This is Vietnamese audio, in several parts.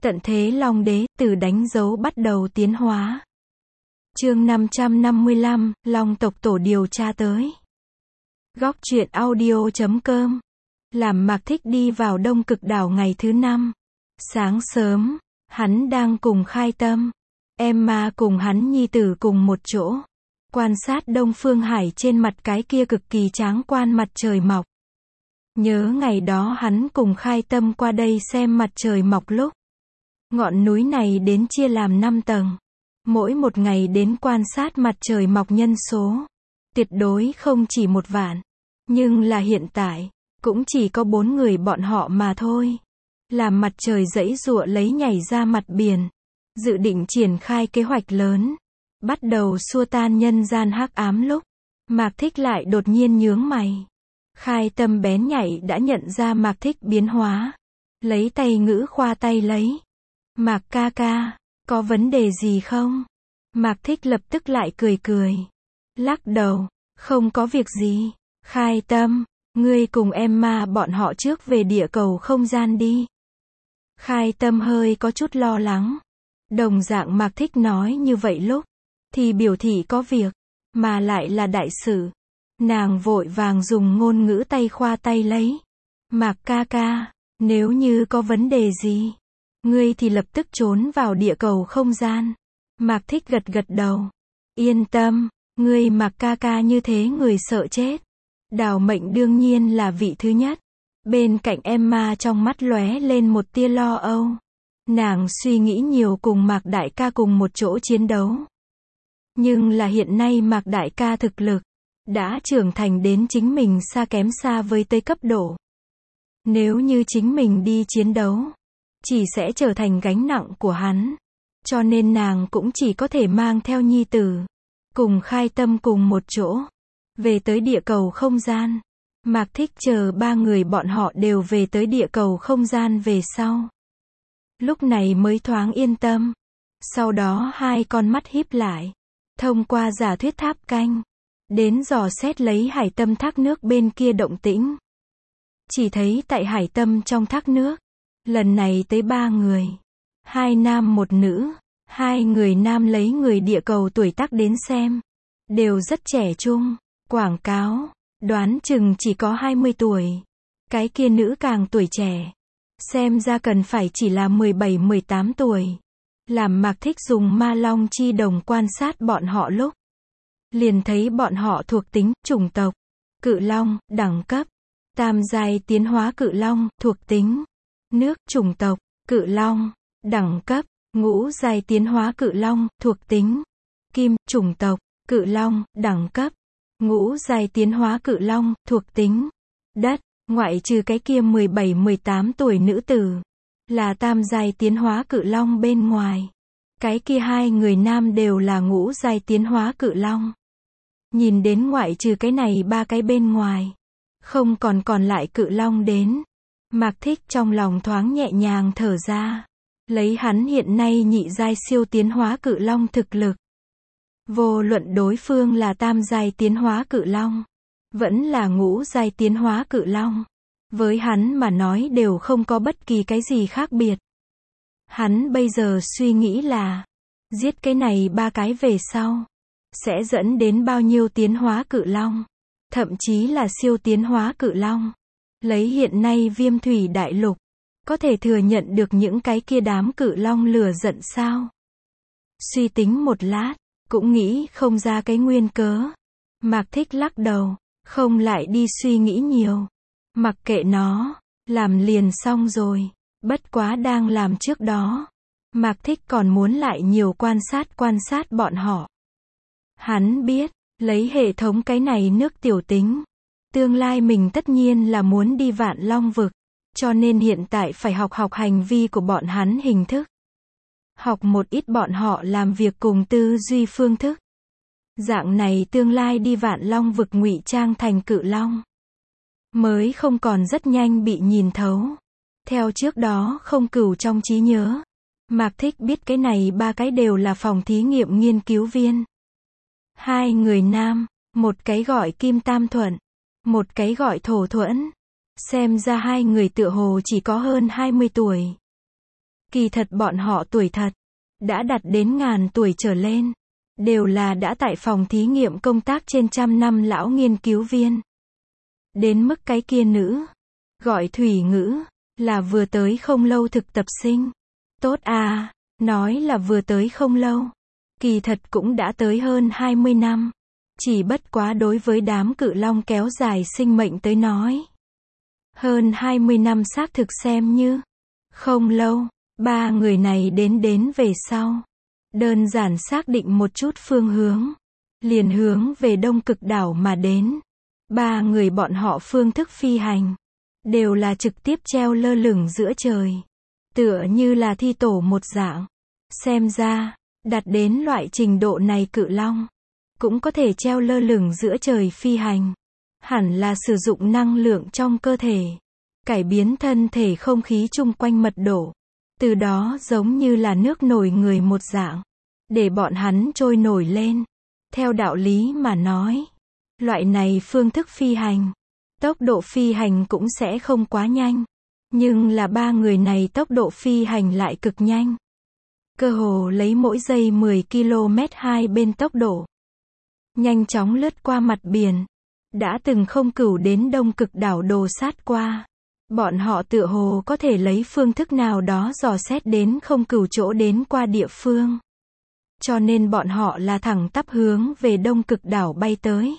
Tận thế Long Đế, từ đánh dấu bắt đầu tiến hóa. Chương 555, Long tộc tổ điều tra tới. Góc truyện audio.com. Làm Mạc Thích đi vào Đông Cực đảo ngày thứ 5. Sáng sớm, hắn đang cùng Khai Tâm, Emma cùng hắn nhi tử cùng một chỗ, quan sát Đông Phương Hải trên mặt cái kia cực kỳ tráng quan mặt trời mọc. Nhớ ngày đó hắn cùng Khai Tâm qua đây xem mặt trời mọc lúc ngọn núi này đến chia làm 5 tầng. Mỗi một ngày đến quan sát mặt trời mọc nhân số tuyệt đối không chỉ 1 vạn. Nhưng là hiện tại, cũng chỉ có 4 người bọn họ mà thôi. Làm mặt trời giãy giụa lấy nhảy ra mặt biển, dự định triển khai kế hoạch lớn, bắt đầu xua tan nhân gian hắc ám lúc Mạc Thích lại đột nhiên nhướng mày. Khai Tâm bén nhạy đã nhận ra Mạc Thích biến hóa, lấy tay ngữ khoa tay lấy. Mạc ca ca, có vấn đề gì không? Mạc Thích lập tức lại cười cười, lắc đầu, không có việc gì. Khai Tâm, ngươi cùng Emma bọn họ trước về địa cầu không gian đi. Khai Tâm hơi có chút lo lắng. Đồng dạng Mạc Thích nói như vậy lúc thì biểu thị có việc, mà lại là đại sự. Nàng vội vàng dùng ngôn ngữ tay khoa tay lấy. Mạc ca ca, nếu như có vấn đề gì, ngươi thì lập tức trốn vào địa cầu không gian. Mạc Thích gật gật đầu. Yên tâm, ngươi Mạc ca ca như thế người sợ chết. Đào Mệnh đương nhiên là vị thứ nhất. Bên cạnh Emma trong mắt lóe lên một tia lo âu. Nàng suy nghĩ nhiều cùng Mạc đại ca cùng một chỗ chiến đấu. Nhưng là hiện nay Mạc đại ca thực lực đã trưởng thành đến chính mình xa kém xa với tới cấp độ. Nếu như chính mình đi chiến đấu, chỉ sẽ trở thành gánh nặng của hắn. Cho nên nàng cũng chỉ có thể mang theo nhi tử, cùng Khai Tâm cùng một chỗ, về tới địa cầu không gian. Mạc Thích chờ 3 người bọn họ đều về tới địa cầu không gian về sau. Lúc này mới thoáng yên tâm. Sau đó 2 con mắt híp lại, thông qua giả thuyết tháp canh, đến dò xét lấy hải tâm thác nước bên kia động tĩnh. Chỉ thấy tại hải tâm trong thác nước, lần này tới 3 người. 2 nam 1 nữ, 2 người nam lấy người địa cầu tuổi tác đến xem. Đều rất trẻ trung, quảng cáo, đoán chừng chỉ có 20 tuổi. Cái kia nữ càng tuổi trẻ. Xem ra cần phải chỉ là 17-18 tuổi. Làm Mạc Thích dùng ma long chi đồng quan sát bọn họ lúc liền thấy bọn họ thuộc tính, chủng tộc, cự long, đẳng cấp, tam giai tiến hóa cự long, thuộc tính, nước, chủng tộc, cự long, đẳng cấp, ngũ giai tiến hóa cự long, thuộc tính, kim, chủng tộc, cự long, đẳng cấp, ngũ giai tiến hóa cự long, thuộc tính, đất, ngoại trừ cái kia 17-18 tuổi nữ tử, là tam giai tiến hóa cự long bên ngoài. Cái kia 2 người nam đều là ngũ giai tiến hóa cự long. Nhìn đến ngoại trừ cái này 3 cái bên ngoài, không còn lại cự long đến. Mạc Thích trong lòng thoáng nhẹ nhàng thở ra. Lấy hắn hiện nay nhị giai siêu tiến hóa cự long thực lực, vô luận đối phương là tam giai tiến hóa cự long, vẫn là ngũ giai tiến hóa cự long, với hắn mà nói đều không có bất kỳ cái gì khác biệt. Hắn bây giờ suy nghĩ là, giết cái này 3 cái về sau, sẽ dẫn đến bao nhiêu tiến hóa cự long, thậm chí là siêu tiến hóa cự long. Lấy hiện nay Viêm Thủy Đại Lục, có thể thừa nhận được những cái kia đám cự long lửa giận sao? Suy tính một lát, cũng nghĩ không ra cái nguyên cớ. Mạc Thích lắc đầu, không lại đi suy nghĩ nhiều. Mặc kệ nó, làm liền xong rồi. Bất quá đang làm trước đó, Mạc Thích còn muốn lại nhiều quan sát bọn họ. Hắn biết, lấy hệ thống cái này nước tiểu tính, tương lai mình tất nhiên là muốn đi Vạn Long vực, cho nên hiện tại phải học hành vi của bọn hắn hình thức. Học một ít bọn họ làm việc cùng tư duy phương thức. Dạng này tương lai đi Vạn Long vực ngụy trang thành cự long, mới không còn rất nhanh bị nhìn thấu. Theo trước đó không cửu trong trí nhớ, Mạc Thích biết cái này 3 cái đều là phòng thí nghiệm nghiên cứu viên. 2 người nam, một cái gọi Kim Tam Thuận, một cái gọi Thổ Thuẫn. Xem ra 2 người tựa hồ chỉ có hơn 20 tuổi. Kỳ thật bọn họ tuổi thật, đã đạt đến ngàn tuổi trở lên. Đều là đã tại phòng thí nghiệm công tác trên trăm năm lão nghiên cứu viên. Đến mức cái kia nữ, gọi Thủy Ngữ, là vừa tới không lâu thực tập sinh. Tốt à, nói là vừa tới không lâu. Kỳ thật cũng đã tới hơn 20 năm. Chỉ bất quá đối với đám cự long kéo dài sinh mệnh tới nói. Hơn 20 năm xác thực xem như không lâu. Ba người này đến về sau. Đơn giản xác định một chút phương hướng. Liền hướng về đông cực đảo mà đến. Ba người bọn họ phương thức phi hành. Đều là trực tiếp treo lơ lửng giữa trời. Tựa như là thi tổ một dạng. Xem ra, đạt đến loại trình độ này cự long. Cũng có thể treo lơ lửng giữa trời phi hành. Hẳn là sử dụng năng lượng trong cơ thể. Cải biến thân thể không khí chung quanh mật độ. Từ đó giống như là nước nổi người một dạng. Để bọn hắn trôi nổi lên. Theo đạo lý mà nói. Loại này phương thức phi hành. Tốc độ phi hành cũng sẽ không quá nhanh. Nhưng là ba người này tốc độ phi hành lại cực nhanh. Cơ hồ lấy mỗi giây 10 km hai bên tốc độ. Nhanh chóng lướt qua mặt biển. Đã từng không cửu đến đông cực đảo đồ sát qua. Bọn họ tựa hồ có thể lấy phương thức nào đó dò xét đến không cửu chỗ đến qua địa phương. Cho nên bọn họ là thẳng tắp hướng về đông cực đảo bay tới.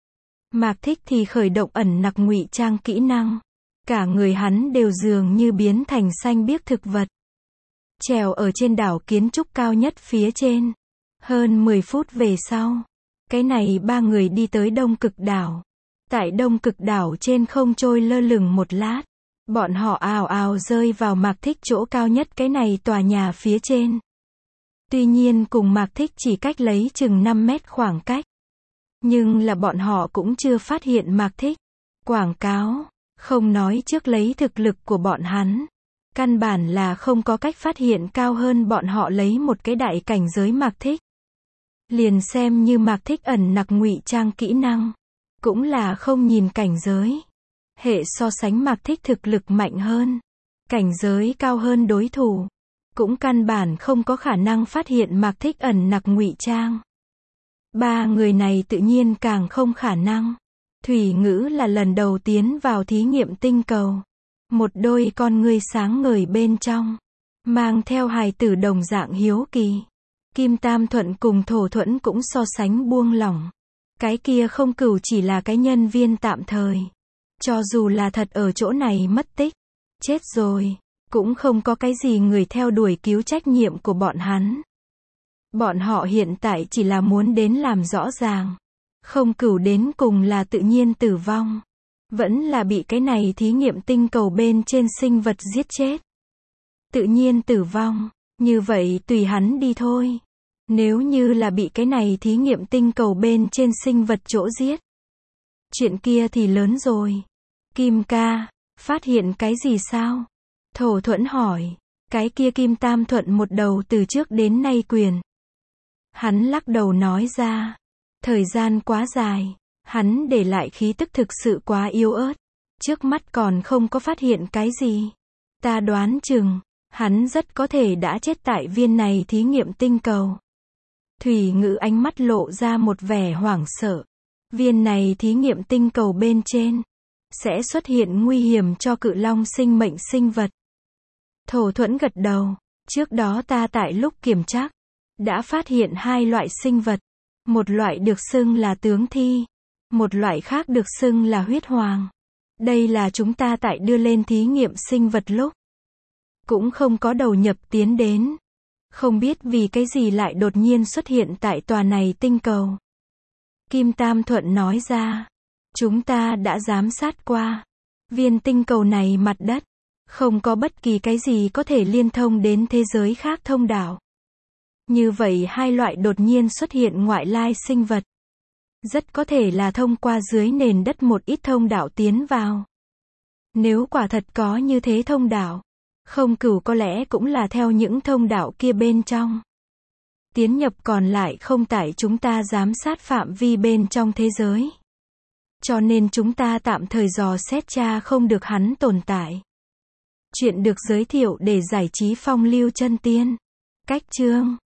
Mạc Thích thì khởi động ẩn nặc ngụy trang kỹ năng. Cả người hắn đều dường như biến thành xanh biếc thực vật. Trèo ở trên đảo kiến trúc cao nhất phía trên. Hơn 10 phút về sau. Cái này ba người đi tới đông cực đảo. Tại đông cực đảo trên không trôi lơ lửng một lát. Bọn họ ào ào rơi vào Mạc Thích chỗ cao nhất cái này tòa nhà phía trên. Tuy nhiên cùng Mạc Thích chỉ cách lấy chừng 5 mét khoảng cách. Nhưng là bọn họ cũng chưa phát hiện Mạc Thích. Quảng cáo, không nói trước lấy thực lực của bọn hắn. Căn bản là không có cách phát hiện cao hơn bọn họ lấy một cái đại cảnh giới Mạc Thích. Liền xem như Mạc Thích ẩn nặc ngụy trang kỹ năng. Cũng là không nhìn cảnh giới. Hệ so sánh Mạc Thích thực lực mạnh hơn. Cảnh giới cao hơn đối thủ. Cũng căn bản không có khả năng phát hiện Mạc Thích ẩn nặc ngụy trang. Ba người này tự nhiên càng không khả năng. Thủy Ngữ là lần đầu tiến vào thí nghiệm tinh cầu. Một đôi con ngươi sáng ngời bên trong. Mang theo hài tử đồng dạng hiếu kỳ. Kim Tam Thuận cùng Thổ Thuẫn cũng so sánh buông lỏng. Cái kia không cửu chỉ là cái nhân viên tạm thời. Cho dù là thật ở chỗ này mất tích. Chết rồi. Cũng không có cái gì người theo đuổi cứu trách nhiệm của bọn hắn. Bọn họ hiện tại chỉ là muốn đến làm rõ ràng. Không cửu đến cùng là tự nhiên tử vong. Vẫn là bị cái này thí nghiệm tinh cầu bên trên sinh vật giết chết. Tự nhiên tử vong. Như vậy tùy hắn đi thôi. Nếu như là bị cái này thí nghiệm tinh cầu bên trên sinh vật chỗ giết. Chuyện kia thì lớn rồi. Kim ca, phát hiện cái gì sao? Thổ Thuẫn hỏi. Cái kia Kim Tam Thuận một đầu từ trước đến nay quyền. Hắn lắc đầu nói ra. Thời gian quá dài. Hắn để lại khí tức thực sự quá yếu ớt. Trước mắt còn không có phát hiện cái gì. Ta đoán chừng. Hắn rất có thể đã chết tại viên này thí nghiệm tinh cầu. Thủy Ngữ ánh mắt lộ ra một vẻ hoảng sợ. Viên này thí nghiệm tinh cầu bên trên. Sẽ xuất hiện nguy hiểm cho cự long sinh mệnh sinh vật. Thổ Thuẫn gật đầu. Trước đó ta tại lúc kiểm tra. Đã phát hiện hai loại sinh vật. Một loại được xưng là tướng thi. Một loại khác được xưng là huyết hoàng. Đây là chúng ta tại đưa lên thí nghiệm sinh vật lúc. Cũng không có đầu nhập tiến đến. Không biết vì cái gì lại đột nhiên xuất hiện tại tòa này tinh cầu. Kim Tam Thuận nói ra. Chúng ta đã giám sát qua. Viên tinh cầu này mặt đất. Không có bất kỳ cái gì có thể liên thông đến thế giới khác thông đạo. Như vậy hai loại đột nhiên xuất hiện ngoại lai sinh vật. Rất có thể là thông qua dưới nền đất một ít thông đạo tiến vào. Nếu quả thật có như thế thông đạo. Không cửu có lẽ cũng là theo những thông đạo kia bên trong. Tiến nhập còn lại không tại chúng ta giám sát phạm vi bên trong thế giới. Cho nên chúng ta tạm thời dò xét tra không được hắn tồn tại. Chuyện được giới thiệu để giải trí phong lưu chân tiên. Cách chương